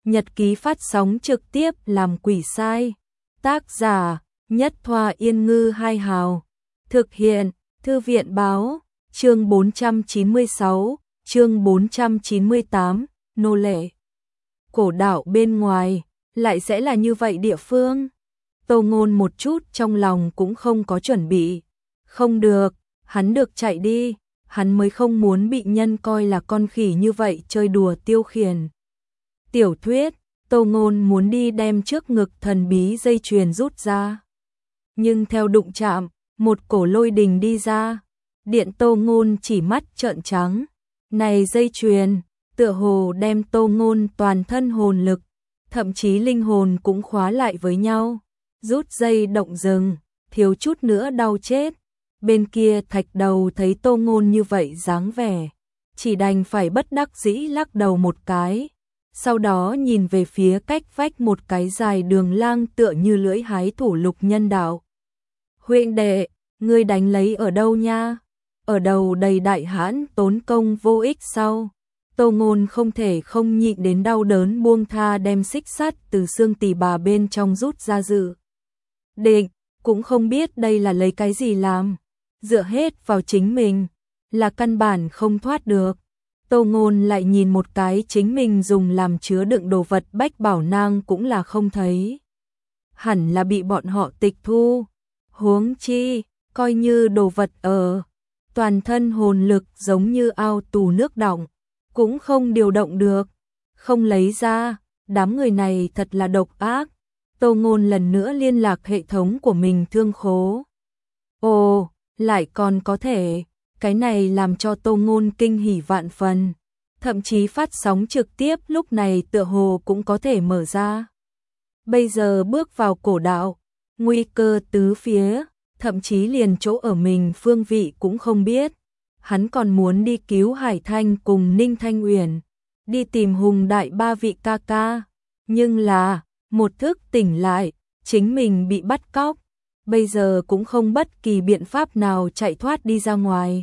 nhật ký phát sóng trực tiếp làm quỷ sai. Tác giả, Nhất Thoa Yên Ngư Hai Hào. Thực hiện, Thư viện Báo. Chương 496, chương 498, nô lệ. Cổ đạo bên ngoài, lại sẽ là như vậy địa phương. Tô Ngôn một chút trong lòng cũng không có chuẩn bị. Không được, hắn được chạy đi, hắn mới không muốn bị nhân coi là con khỉ như vậy chơi đùa tiêu khiển. Tiểu thuyết, Tô Ngôn muốn đi đem trước ngực thần bí dây chuyền rút ra. Nhưng theo đụng chạm, một cổ lôi đình đi ra. Điện Tô Ngôn chỉ mắt trợn trắng. Này dây chuyền, tựa hồ đem Tô Ngôn toàn thân hồn lực, thậm chí linh hồn cũng khóa lại với nhau. Rút dây động rừng, thiếu chút nữa đau chết. Bên kia Thạch Đầu thấy Tô Ngôn như vậy dáng vẻ, chỉ đành phải bất đắc dĩ lắc đầu một cái. Sau đó nhìn về phía cách vách một cái dài đường lang tựa như lưỡi hái thủ lục nhân đạo. Huynh đệ, ngươi đánh lấy ở đâu nha? Ở đầu đầy đại hãn tốn công vô ích sau. Tô Ngôn không thể không nhịn đến đau đớn buông tha đem xích sắt từ xương tỳ bà bên trong rút ra dự. Định, cũng không biết đây là lấy cái gì làm. Dựa hết vào chính mình, là căn bản không thoát được. Tô Ngôn lại nhìn một cái chính mình dùng làm chứa đựng đồ vật bách bảo nang cũng là không thấy. Hẳn là bị bọn họ tịch thu. Huống chi, coi như đồ vật ở. Toàn thân hồn lực giống như ao tù nước đọng, cũng không điều động được. Không lấy ra, đám người này thật là độc ác. Tô Ngôn lần nữa liên lạc hệ thống của mình thương khố. Ồ, lại còn có thể, cái này làm cho Tô Ngôn kinh hỉ vạn phần. Thậm chí phát sóng trực tiếp lúc này tựa hồ cũng có thể mở ra. Bây giờ bước vào cổ đạo, nguy cơ tứ phía, thậm chí liền chỗ ở mình phương vị cũng không biết. Hắn còn muốn đi cứu Hải Thanh cùng Ninh Thanh Uyển, đi tìm Hùng Đại ba vị ca ca. Nhưng là, một thức tỉnh lại, chính mình bị bắt cóc. Bây giờ cũng không bất kỳ biện pháp nào chạy thoát đi ra ngoài.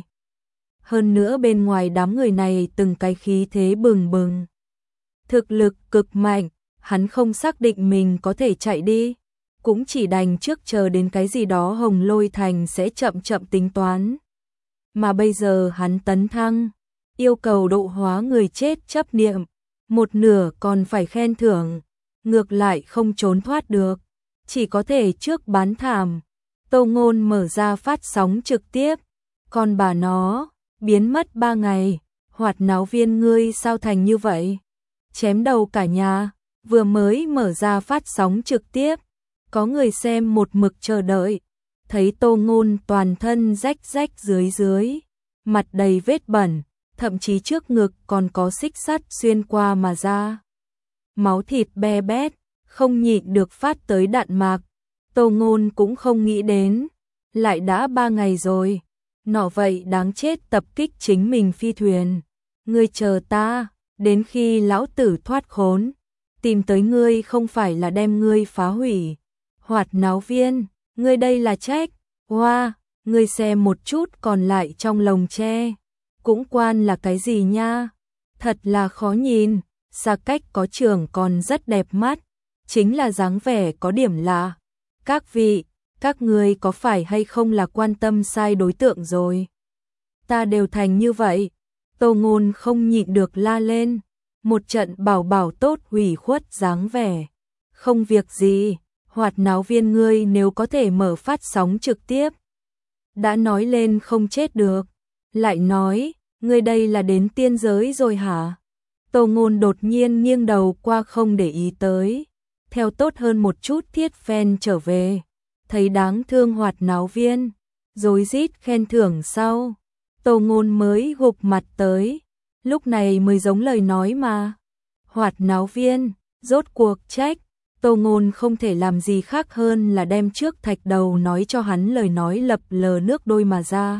Hơn nữa bên ngoài đám người này từng cái khí thế bừng bừng. Thực lực cực mạnh, hắn không xác định mình có thể chạy đi. Cũng chỉ đành trước chờ đến cái gì đó Hồng Lôi Thành sẽ chậm chậm tính toán. Mà bây giờ hắn tấn thăng, yêu cầu độ hóa người chết chấp niệm, một nửa còn phải khen thưởng, ngược lại không trốn thoát được, chỉ có thể trước bán thảm. Tô Ngôn mở ra phát sóng trực tiếp, còn bà nó, biến mất 3 ngày, Hoạt Náo Viên ngươi sao thành như vậy? Chém đầu cả nhà, vừa mới mở ra phát sóng trực tiếp, có người xem một mực chờ đợi, thấy Tô Ngôn toàn thân rách rách dưới, mặt đầy vết bẩn, thậm chí trước ngực còn có xích sắt xuyên qua mà ra. Máu thịt be bét, không nhịn được phát tới đạn mạc. Tô Ngôn cũng không nghĩ đến, lại đã 3 ngày rồi, nọ vậy đáng chết tập kích chính mình phi thuyền. Ngươi chờ ta, đến khi lão tử thoát khốn, tìm tới ngươi không phải là đem ngươi phá hủy. Hoạt Náo Viên, ngươi đây là trách. Hoa, ngươi xem một chút còn lại trong lồng tre, cũng quan là cái gì nha? Thật là khó nhìn, xa cách có trưởng còn rất đẹp mắt, chính là dáng vẻ có điểm lạ. Các vị, các ngươi có phải hay không là quan tâm sai đối tượng rồi? Ta đều thành như vậy. Tô Ngôn không nhịn được la lên, một trận bảo tốt hủy khuất dáng vẻ. Không việc gì, Hoạt Náo Viên ngươi nếu có thể mở phát sóng trực tiếp. Đã nói lên không chết được, lại nói, ngươi đây là đến tiên giới rồi hả? Tô Ngôn đột nhiên nghiêng đầu qua không để ý tới, theo tốt hơn một chút thiết phen trở về, thấy đáng thương Hoạt Náo Viên, rối rít khen thưởng sau. Tô Ngôn mới gục mặt tới, lúc này mới giống lời nói mà. Hoạt Náo Viên, rốt cuộc trách. Tô Ngôn không thể làm gì khác hơn là đem trước Thạch Đầu nói cho hắn lời nói lập lờ nước đôi mà ra.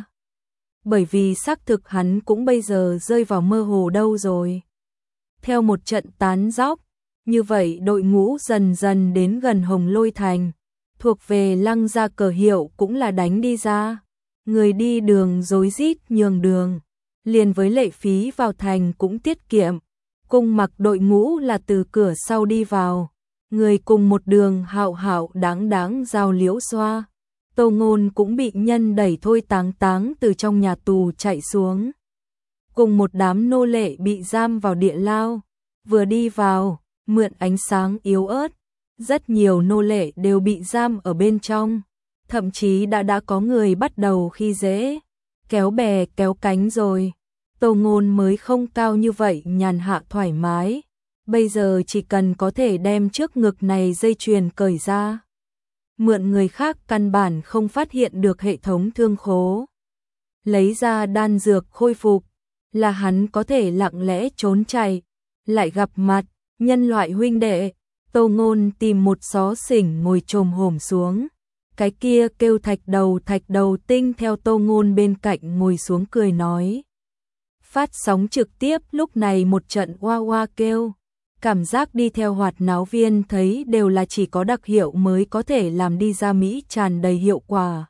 Bởi vì xác thực hắn cũng bây giờ rơi vào mơ hồ đâu rồi. Theo một trận tán dóc, như vậy đội ngũ dần dần đến gần Hồng Lôi Thành, thuộc về Lăng gia cờ hiệu cũng là đánh đi ra. Người đi đường rối rít nhường đường, liền với lệ phí vào thành cũng tiết kiệm. Cung Mặc đội ngũ là từ cửa sau đi vào, người cùng một đường hạo hạo đáng đáng giao Liễu Xoa. Tô Ngôn cũng bị nhân đẩy thôi táng táng từ trong nhà tù chạy xuống. Cùng một đám nô lệ bị giam vào địa lao, vừa đi vào, mượn ánh sáng yếu ớt, rất nhiều nô lệ đều bị giam ở bên trong, thậm chí đã có người bắt đầu khi dễ, kéo bè kéo cánh rồi. Tô Ngôn mới không cao như vậy nhàn hạ thoải mái, bây giờ chỉ cần có thể đem trước ngực này dây chuyền cởi ra. Mượn người khác căn bản không phát hiện được hệ thống thương khố. Lấy ra đan dược khôi phục, là hắn có thể lặng lẽ trốn chạy, lại gặp mặt, nhân loại huynh đệ. Tô Ngôn tìm một xó xỉnh ngồi chồm hổm xuống. Cái kia kêu Thạch Đầu Tinh theo Tô Ngôn bên cạnh ngồi xuống cười nói. Phát sóng trực tiếp lúc này một trận oa oa kêu. Cảm giác đi theo hoạt náo viên thấy đều là chỉ có đặc hiệu mới có thể làm đi ra Mỹ tràn đầy hiệu quả.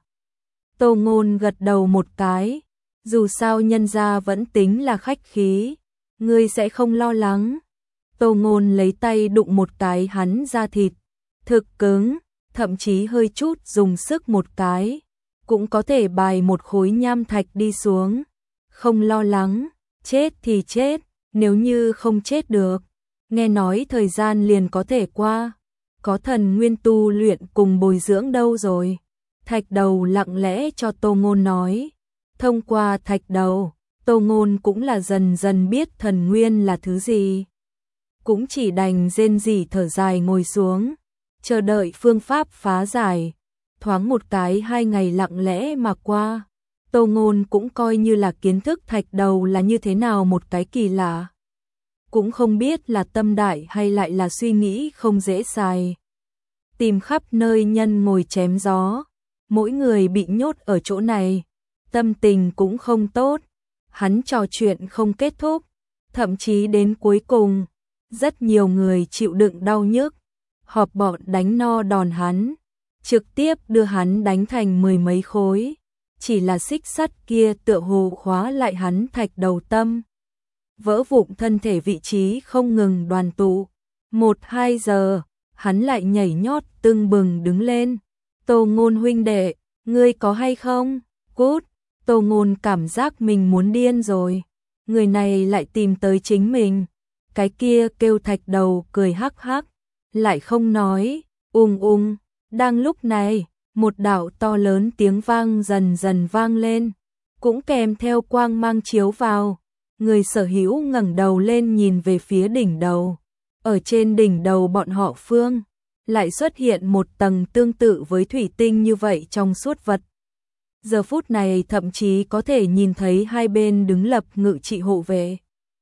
Tô Ngôn gật đầu một cái. Dù sao nhân gia vẫn tính là khách khí. Ngươi sẽ không lo lắng. Tô Ngôn lấy tay đụng một cái hắn da thịt. Thực cứng, thậm chí hơi chút dùng sức một cái. Cũng có thể bài một khối nham thạch đi xuống. Không lo lắng, chết thì chết, nếu như không chết được. Nghe nói thời gian liền có thể qua. Có thần nguyên tu luyện cùng bồi dưỡng đâu rồi. Thạch Đầu lặng lẽ cho Tô Ngôn nói. Thông qua Thạch Đầu, Tô Ngôn cũng là dần dần biết thần nguyên là thứ gì. Cũng chỉ đành rên rỉ thở dài ngồi xuống, chờ đợi phương pháp phá giải. Thoáng một cái 2 ngày lặng lẽ mà qua, Tô Ngôn cũng coi như là kiến thức Thạch Đầu là như thế nào một cái kỳ lạ. Cũng không biết là tâm đại hay lại là suy nghĩ không dễ xài. Tìm khắp nơi nhân ngồi chém gió, mỗi người bị nhốt ở chỗ này, tâm tình cũng không tốt. Hắn trò chuyện không kết thúc, thậm chí đến cuối cùng, rất nhiều người chịu đựng đau nhức, họp bọn đánh no đòn hắn, trực tiếp đưa hắn đánh thành 10 mấy khối. Chỉ là xích sắt kia tựa hồ khóa lại hắn Thạch Đầu tâm. Vỡ vụn thân thể vị trí không ngừng đoàn tụ. 1-2 giờ, hắn lại nhảy nhót tưng bừng đứng lên. Tô Ngôn huynh đệ, ngươi có hay không? Cút! Tô Ngôn cảm giác mình muốn điên rồi. Người này lại tìm tới chính mình. Cái kia kêu Thạch Đầu cười hắc hắc, lại không nói. Đang lúc này, một đạo to lớn tiếng vang dần dần vang lên, cũng kèm theo quang mang chiếu vào. Người sở hữu ngẩng đầu lên nhìn về phía đỉnh đầu. Ở trên đỉnh đầu bọn họ Phương, lại xuất hiện một tầng tương tự với thủy tinh như vậy trong suốt vật. Giờ phút này thậm chí có thể nhìn thấy hai bên đứng lập ngự trị hộ vệ.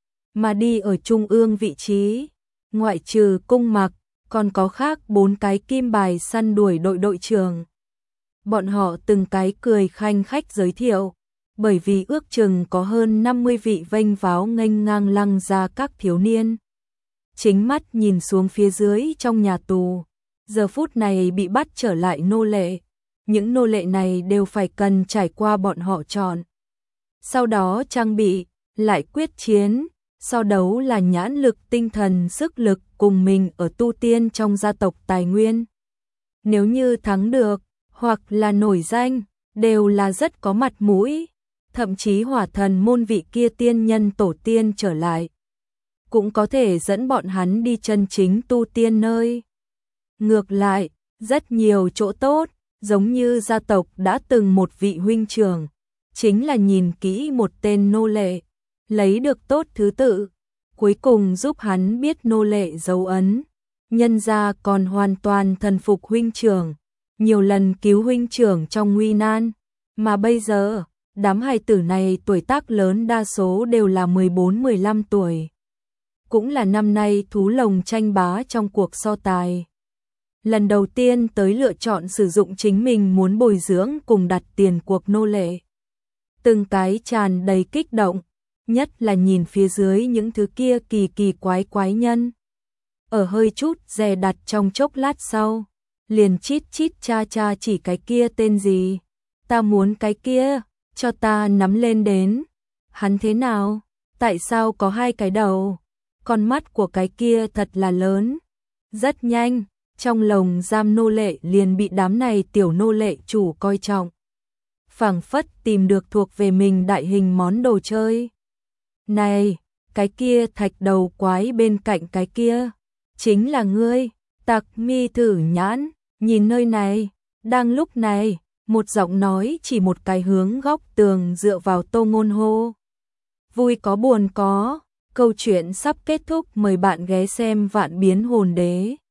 Mà đi ở trung ương vị trí, ngoại trừ Cung Mặc, còn có khác 4 cái kim bài săn đuổi đội trưởng. Bọn họ từng cái cười khanh khách giới thiệu, bởi vì ước chừng có hơn 50 vị vênh váo nghênh ngang lăng ra các thiếu niên. Chính mắt nhìn xuống phía dưới trong nhà tù, giờ phút này bị bắt trở lại nô lệ. Những nô lệ này đều phải cần trải qua bọn họ chọn. Sau đó trang bị, lại quyết chiến, so đấu là nhãn lực, tinh thần, sức lực cùng mình ở tu tiên trong gia tộc tài nguyên. Nếu như thắng được, hoặc là nổi danh, đều là rất có mặt mũi. Thậm chí hỏa thần môn vị kia tiên nhân tổ tiên trở lại, cũng có thể dẫn bọn hắn đi chân chính tu tiên nơi. Ngược lại, rất nhiều chỗ tốt, giống như gia tộc đã từng một vị huynh trưởng, chính là nhìn kỹ một tên nô lệ, lấy được tốt thứ tự, cuối cùng giúp hắn biết nô lệ dấu ấn. Nhân gia còn hoàn toàn thần phục huynh trưởng, nhiều lần cứu huynh trưởng trong nguy nan, mà bây giờ đám hài tử này tuổi tác lớn đa số đều là 14-15 tuổi. Cũng là năm nay thú lồng tranh bá trong cuộc so tài. Lần đầu tiên tới lựa chọn sử dụng chính mình muốn bồi dưỡng cùng đặt tiền cuộc nô lệ. Từng cái tràn đầy kích động, nhất là nhìn phía dưới những thứ kia kỳ kỳ quái nhân. Ở hơi chút dè đặt trong chốc lát sau, liền chít chít cha cha chỉ cái kia tên gì. Ta muốn cái kia. Cho ta nắm lên đến. Hắn thế nào? Tại sao có 2 cái đầu? con mắt của cái kia thật là lớn. Rất nhanh, trong lồng giam nô lệ liền bị đám này tiểu nô lệ chủ coi trọng. Phảng phất tìm được thuộc về mình đại hình món đồ chơi. Này, cái kia thạch đầu quái bên cạnh cái kia, chính là ngươi. Tặc Mi thử nhãn, nhìn nơi này. Đang lúc này, một giọng nói chỉ một cái hướng góc tường dựa vào Tô Ngôn hô. Vui có buồn có, câu chuyện sắp kết thúc, mời bạn ghé xem Vạn Biến Hồn Đế.